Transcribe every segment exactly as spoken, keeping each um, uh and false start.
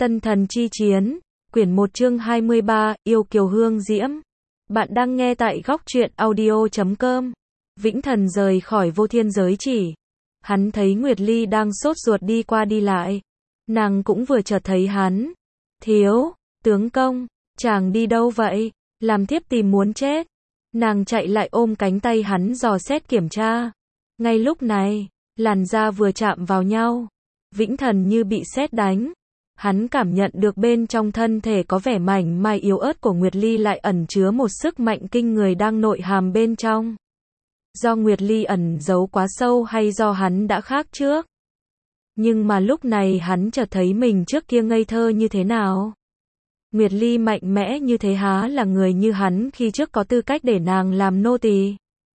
Tân thần chi chiến, quyển một chương hai mươi ba, yêu kiều hương diễm. Bạn đang nghe tại góc truyện audio chấm com. Vĩnh Thần rời khỏi vô thiên giới chỉ. Hắn thấy Nguyệt Ly đang sốt ruột đi qua đi lại. Nàng cũng vừa chợt thấy hắn. Thiếu, tướng công, chàng đi đâu vậy? Làm thiếp tìm muốn chết. Nàng chạy lại ôm cánh tay hắn dò xét kiểm tra. Ngay lúc này, làn da vừa chạm vào nhau. Vĩnh Thần như bị sét đánh. Hắn cảm nhận được bên trong thân thể có vẻ mảnh mai yếu ớt của Nguyệt Ly lại ẩn chứa một sức mạnh kinh người đang nội hàm bên trong. Do Nguyệt Ly ẩn giấu quá sâu hay do hắn đã khác trước? Nhưng mà lúc này hắn chợt thấy mình trước kia ngây thơ như thế nào? Nguyệt Ly mạnh mẽ như thế há là người như hắn khi trước có tư cách để nàng làm nô tỳ?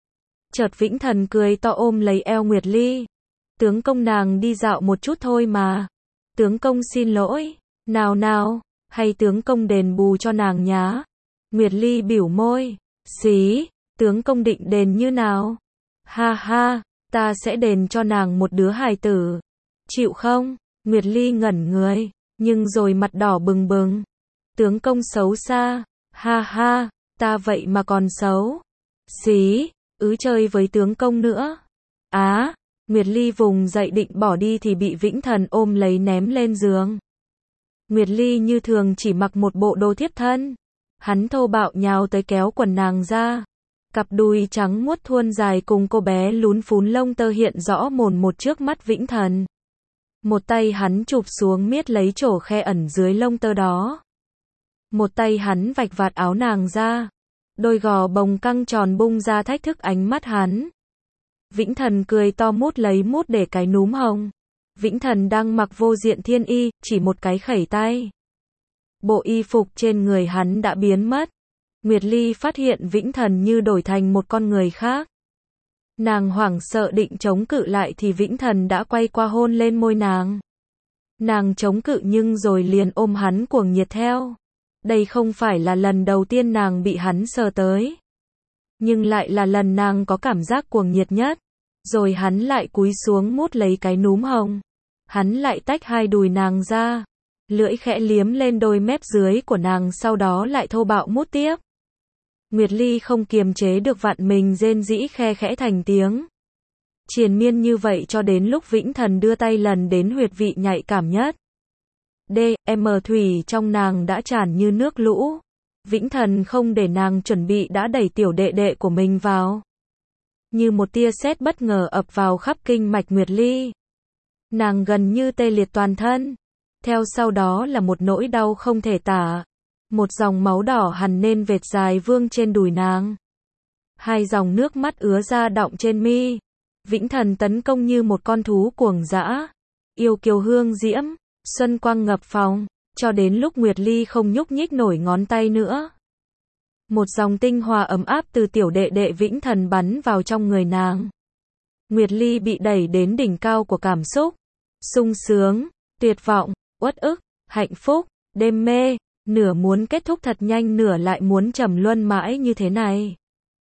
Chợt Vĩnh Thần cười to ôm lấy eo Nguyệt Ly. Tướng công, nàng đi dạo một chút thôi mà. Tướng công xin lỗi. Nào nào, hay tướng công đền bù cho nàng nhá. Nguyệt Ly bỉu môi. Xí, tướng công định đền như nào? Ha ha, ta sẽ đền cho nàng một đứa hài tử. Chịu không? Nguyệt Ly ngẩn người, nhưng rồi mặt đỏ bừng bừng. Tướng công xấu xa. Ha ha, ta vậy mà còn xấu. Xí, ứ chơi với tướng công nữa. Á. Nguyệt Ly vùng dậy định bỏ đi thì bị Vĩnh Thần ôm lấy ném lên giường. Nguyệt Ly như thường chỉ mặc một bộ đồ thiếp thân. Hắn thô bạo nhào tới kéo quần nàng ra. Cặp đùi trắng muốt thuôn dài cùng cô bé lún phún lông tơ hiện rõ mồn một trước mắt Vĩnh Thần. Một tay hắn chụp xuống miết lấy chỗ khe ẩn dưới lông tơ đó. Một tay hắn vạch vạt áo nàng ra. Đôi gò bồng căng tròn bung ra thách thức ánh mắt hắn. Vĩnh Thần cười to mút lấy mút để cái núm hồng. Vĩnh Thần đang mặc vô diện thiên y, chỉ một cái khẩy tay. Bộ y phục trên người hắn đã biến mất. Nguyệt Ly phát hiện Vĩnh Thần như đổi thành một con người khác. Nàng hoảng sợ định chống cự lại thì Vĩnh Thần đã quay qua hôn lên môi nàng. Nàng chống cự nhưng rồi liền ôm hắn cuồng nhiệt theo. Đây không phải là lần đầu tiên nàng bị hắn sờ tới. Nhưng lại là lần nàng có cảm giác cuồng nhiệt nhất. Rồi hắn lại cúi xuống mút lấy cái núm hồng. Hắn lại tách hai đùi nàng ra. Lưỡi khẽ liếm lên đôi mép dưới của nàng sau đó lại thô bạo mút tiếp. Nguyệt Ly không kiềm chế được vặn mình rên rĩ khe khẽ thành tiếng. Triền miên như vậy cho đến lúc Vĩnh Thần đưa tay lần đến huyệt vị nhạy cảm nhất. D, M thủy trong nàng đã tràn như nước lũ. Vĩnh Thần không để nàng chuẩn bị đã đẩy tiểu đệ đệ của mình vào. Như một tia sét bất ngờ ập vào khắp kinh mạch Nguyệt Ly. Nàng gần như tê liệt toàn thân. Theo sau đó là một nỗi đau không thể tả. Một dòng máu đỏ hằn nên vệt dài vương trên đùi nàng. Hai dòng nước mắt ứa ra đọng trên mi. Vĩnh Thần tấn công như một con thú cuồng dã. Yêu kiều hương diễm, xuân quang ngập phòng, cho đến lúc Nguyệt Ly không nhúc nhích nổi ngón tay nữa. Một dòng tinh hoa ấm áp từ tiểu đệ đệ Vĩnh Thần bắn vào trong người nàng. Nguyệt Ly bị đẩy đến đỉnh cao của cảm xúc. Sung sướng, tuyệt vọng, uất ức, hạnh phúc, đêm mê, nửa muốn kết thúc thật nhanh nửa lại muốn trầm luân mãi như thế này.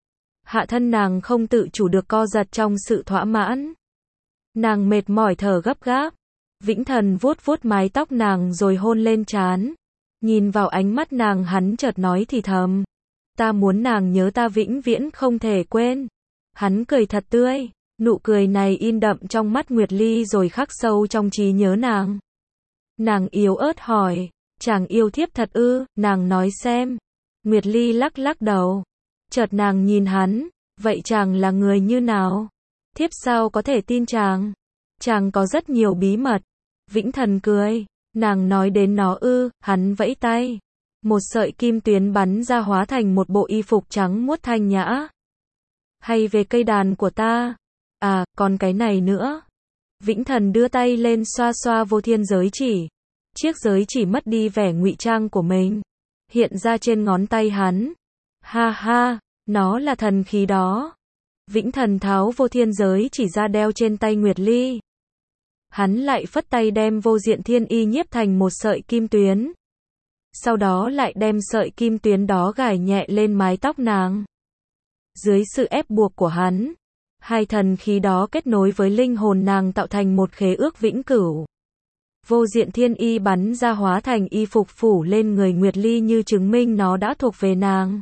Hạ thân nàng không tự chủ được co giật trong sự thỏa mãn. Nàng mệt mỏi thở gấp gáp. Vĩnh Thần vuốt vuốt mái tóc nàng rồi hôn lên trán. Nhìn vào ánh mắt nàng hắn chợt nói thì thầm. Ta muốn nàng nhớ ta vĩnh viễn không thể quên. Hắn cười thật tươi. Nụ cười này in đậm trong mắt Nguyệt Ly rồi khắc sâu trong trí nhớ nàng. Nàng yếu ớt hỏi. Chàng yêu thiếp thật ư? Nàng nói xem. Nguyệt Ly lắc lắc đầu. Chợt nàng nhìn hắn. Vậy chàng là người như nào? Thiếp sao có thể tin chàng? Chàng có rất nhiều bí mật. Vĩnh Thần cười. Nàng nói đến nó ư? Hắn vẫy tay. Một sợi kim tuyến bắn ra hóa thành một bộ y phục trắng muốt thanh nhã. Hay về cây đàn của ta? À, còn cái này nữa. Vĩnh Thần đưa tay lên xoa xoa vô thiên giới chỉ. Chiếc giới chỉ mất đi vẻ ngụy trang của mình. Hiện ra trên ngón tay hắn. Ha ha, nó là thần khí đó. Vĩnh Thần tháo vô thiên giới chỉ ra đeo trên tay Nguyệt Ly. Hắn lại phất tay đem vô diện thiên y nhiếp thành một sợi kim tuyến. Sau đó lại đem sợi kim tuyến đó gài nhẹ lên mái tóc nàng. Dưới sự ép buộc của hắn, hai thần khí đó kết nối với linh hồn nàng tạo thành một khế ước vĩnh cửu. Vô diện thiên y bắn ra hóa thành y phục phủ lên người Nguyệt Ly như chứng minh nó đã thuộc về nàng.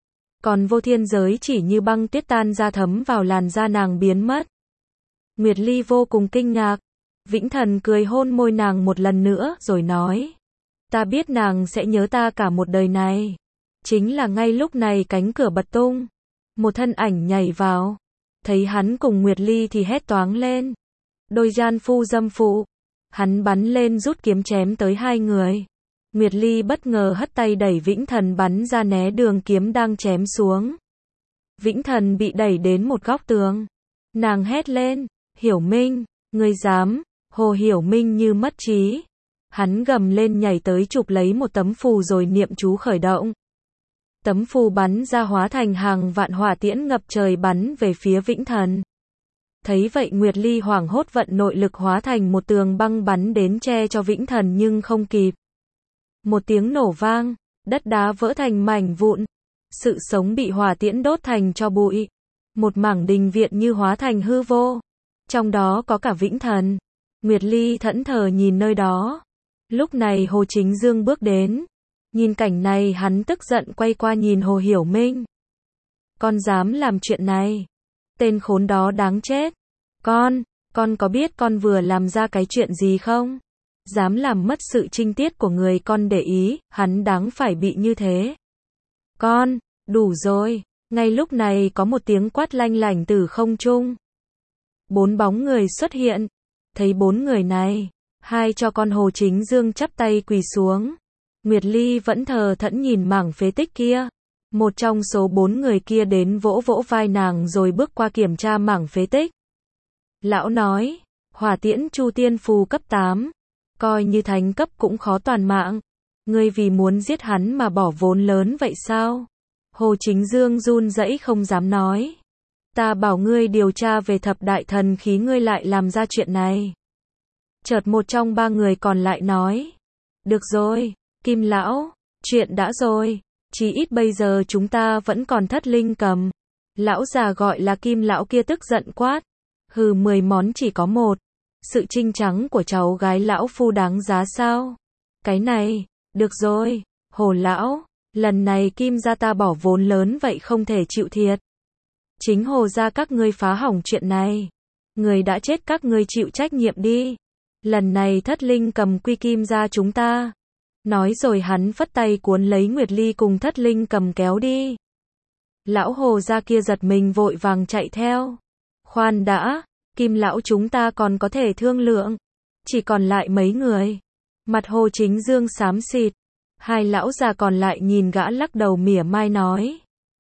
Còn vô thiên giới chỉ như băng tuyết tan ra thấm vào làn da nàng biến mất. Nguyệt Ly vô cùng kinh ngạc. Vĩnh Thần cười hôn môi nàng một lần nữa rồi nói. Ta biết nàng sẽ nhớ ta cả một đời này. Chính là ngay lúc này cánh cửa bật tung. Một thân ảnh nhảy vào. Thấy hắn cùng Nguyệt Ly thì hét toáng lên. Đôi gian phu dâm phụ. Hắn bắn lên rút kiếm chém tới hai người. Nguyệt Ly bất ngờ hất tay đẩy Vĩnh Thần bắn ra né đường kiếm đang chém xuống. Vĩnh Thần bị đẩy đến một góc tường. Nàng hét lên. Hiểu Minh, ngươi dám. Hồ Hiểu Minh như mất trí. Hắn gầm lên nhảy tới chụp lấy một tấm phù rồi niệm chú khởi động. Tấm phù bắn ra hóa thành hàng vạn hỏa tiễn ngập trời bắn về phía Vĩnh Thần. Thấy vậy Nguyệt Ly hoảng hốt vận nội lực hóa thành một tường băng bắn đến che cho Vĩnh Thần nhưng không kịp. Một tiếng nổ vang, đất đá vỡ thành mảnh vụn. Sự sống bị hỏa tiễn đốt thành tro bụi. Một mảng đình viện như hóa thành hư vô. Trong đó có cả Vĩnh Thần. Nguyệt Ly thẫn thờ nhìn nơi đó. Lúc này Hồ Chính Dương bước đến. Nhìn cảnh này hắn tức giận quay qua nhìn Hồ Hiểu Minh. Con dám làm chuyện này. Tên khốn đó đáng chết. Con, con có biết con vừa làm ra cái chuyện gì không? Dám làm mất sự trinh tiết của người con để ý, hắn đáng phải bị như thế. Con, đủ rồi. Ngay lúc này có một tiếng quát lanh lảnh từ không trung. Bốn bóng người xuất hiện. Thấy bốn người này, hai cho con Hồ Chính Dương chắp tay quỳ xuống. Nguyệt Ly vẫn thờ thẫn nhìn mảng phế tích kia. Một trong số bốn người kia đến vỗ vỗ vai nàng rồi bước qua kiểm tra mảng phế tích. Lão nói, hỏa tiễn Chu Tiên Phù cấp tám, coi như thánh cấp cũng khó toàn mạng. Ngươi vì muốn giết hắn mà bỏ vốn lớn vậy sao? Hồ Chính Dương run rẩy không dám nói. Ta bảo ngươi điều tra về thập đại thần khí ngươi lại làm ra chuyện này. Chợt một trong ba người còn lại nói. Được rồi, Kim Lão, chuyện đã rồi. Chỉ ít bây giờ chúng ta vẫn còn thất linh cầm. Lão già gọi là Kim Lão kia tức giận quát. Hừ, mười món chỉ có một. Sự trinh trắng của cháu gái lão phu đáng giá sao? Cái này, được rồi, Hồ Lão, lần này Kim gia ta bỏ vốn lớn vậy không thể chịu thiệt. Chính Hồ gia các ngươi phá hỏng chuyện này. Người đã chết các ngươi chịu trách nhiệm đi. Lần này thất linh cầm quy Kim gia chúng ta. Nói rồi hắn phất tay cuốn lấy Nguyệt Ly cùng thất linh cầm kéo đi. Lão Hồ gia kia giật mình vội vàng chạy theo. Khoan đã, Kim Lão chúng ta còn có thể thương lượng. Chỉ còn lại mấy người. Mặt Hồ Chính Dương xám xịt. Hai lão già còn lại nhìn gã lắc đầu mỉa mai nói.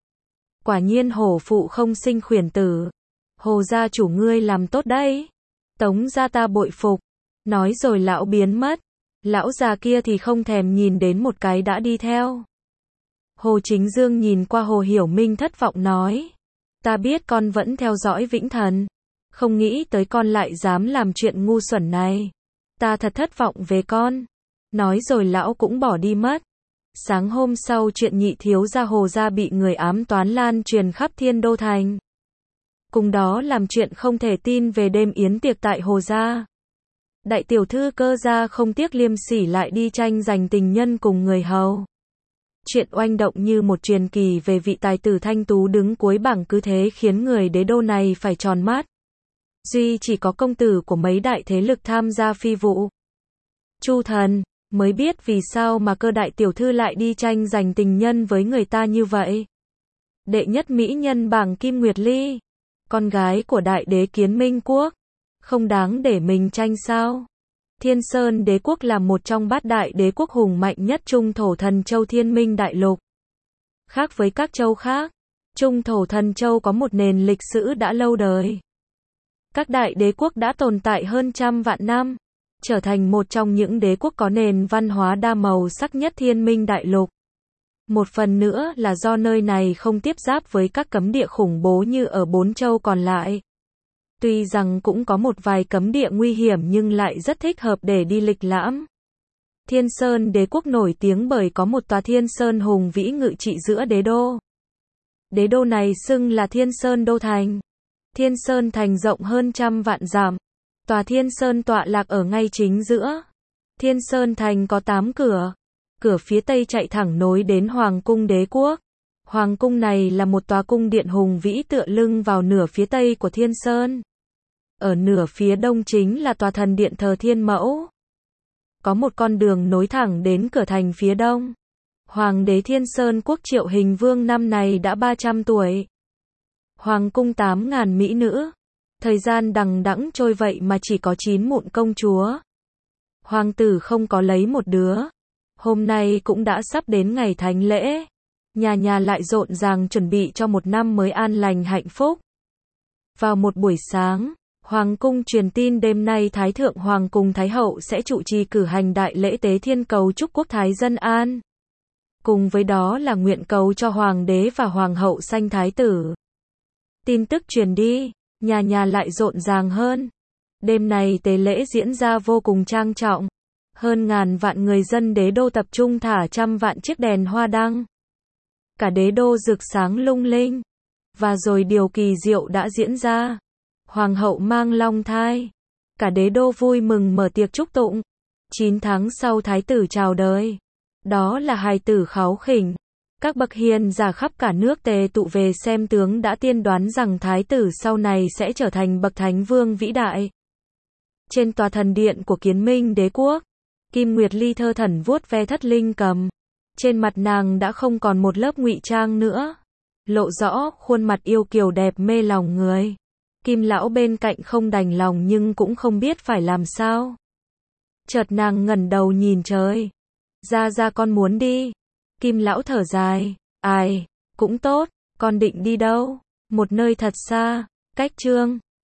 Quả nhiên hổ phụ không sinh khuyển tử. Hồ gia chủ ngươi làm tốt đấy. Tống gia ta bội phục. Nói rồi lão biến mất. Lão già kia thì không thèm nhìn đến một cái đã đi theo. Hồ Chính Dương nhìn qua Hồ Hiểu Minh thất vọng nói. Ta biết con vẫn theo dõi Vĩnh Thần. Không nghĩ tới con lại dám làm chuyện ngu xuẩn này. Ta thật thất vọng về con. Nói rồi lão cũng bỏ đi mất. Sáng hôm sau chuyện nhị thiếu gia Hồ gia bị người ám toán lan truyền khắp Thiên Đô Thành. Cùng đó làm chuyện không thể tin về đêm yến tiệc tại Hồ gia. Đại tiểu thư Cơ gia không tiếc liêm sỉ lại đi tranh giành tình nhân cùng người hầu. Chuyện oanh động như một truyền kỳ về vị tài tử thanh tú đứng cuối bảng cứ thế khiến người đế đô này phải tròn mắt. Duy chỉ có công tử của mấy đại thế lực tham gia phi vụ. Chu Thần mới biết vì sao mà Cơ đại tiểu thư lại đi tranh giành tình nhân với người ta như vậy. Đệ nhất mỹ nhân bảng Kim Nguyệt Ly, con gái của đại đế Kiến Minh Quốc, không đáng để mình tranh sao? Thiên Sơn đế quốc là một trong bát đại đế quốc hùng mạnh nhất Trung Thổ Thần Châu Thiên Minh Đại Lục. Khác với các châu khác, Trung Thổ Thần Châu có một nền lịch sử đã lâu đời. Các đại đế quốc đã tồn tại hơn trăm vạn năm, trở thành một trong những đế quốc có nền văn hóa đa màu sắc nhất Thiên Minh Đại Lục. Một phần nữa là do nơi này không tiếp giáp với các cấm địa khủng bố như ở bốn châu còn lại. Tuy rằng cũng có một vài cấm địa nguy hiểm nhưng lại rất thích hợp để đi lịch lãm. Thiên Sơn đế quốc nổi tiếng bởi có một tòa Thiên Sơn hùng vĩ ngự trị giữa đế đô. Đế đô này xưng là Thiên Sơn Đô Thành. Thiên Sơn Thành rộng hơn trăm vạn dặm. Tòa Thiên Sơn tọa lạc ở ngay chính giữa. Thiên Sơn Thành có tám cửa. Cửa phía Tây chạy thẳng nối đến Hoàng cung Đế quốc. Hoàng cung này là một tòa cung điện hùng vĩ tựa lưng vào nửa phía Tây của Thiên Sơn. Ở nửa phía Đông chính là tòa thần điện thờ Thiên Mẫu. Có một con đường nối thẳng đến cửa thành phía Đông. Hoàng đế Thiên Sơn Quốc Triệu Hình Vương năm này đã ba trăm tuổi. Hoàng cung tám ngàn mỹ nữ. Thời gian đằng đẵng trôi vậy mà chỉ có chín mụn công chúa. Hoàng tử không có lấy một đứa. Hôm nay cũng đã sắp đến ngày thánh lễ. Nhà nhà lại rộn ràng chuẩn bị cho một năm mới an lành hạnh phúc. Vào một buổi sáng, Hoàng cung truyền tin đêm nay Thái Thượng Hoàng cùng Thái Hậu sẽ trụ trì cử hành đại lễ tế thiên cầu chúc quốc thái dân an. Cùng với đó là nguyện cầu cho Hoàng đế và Hoàng hậu sanh thái tử. Tin tức truyền đi, nhà nhà lại rộn ràng hơn. Đêm này tế lễ diễn ra vô cùng trang trọng. Hơn ngàn vạn người dân đế đô tập trung thả trăm vạn chiếc đèn hoa đăng. Cả đế đô rực sáng lung linh. Và rồi điều kỳ diệu đã diễn ra. Hoàng hậu mang long thai. Cả đế đô vui mừng mở tiệc chúc tụng. chín tháng sau thái tử chào đời. Đó là hài tử Kháu Khỉnh. Các bậc hiền giả khắp cả nước tề tụ về xem tướng đã tiên đoán rằng thái tử sau này sẽ trở thành bậc thánh vương vĩ đại. Trên tòa thần điện của Kiến Minh đế quốc, Kim Nguyệt Ly thơ thẩn vuốt ve thất linh cầm. Trên mặt nàng đã không còn một lớp ngụy trang nữa. Lộ rõ khuôn mặt yêu kiều đẹp mê lòng người. Kim lão bên cạnh không đành lòng nhưng cũng không biết phải làm sao. Chợt nàng ngẩng đầu nhìn trời. Ra ra con muốn đi. Kim lão thở dài. Ai, cũng tốt, con định đi đâu? Một nơi thật xa, cách Trương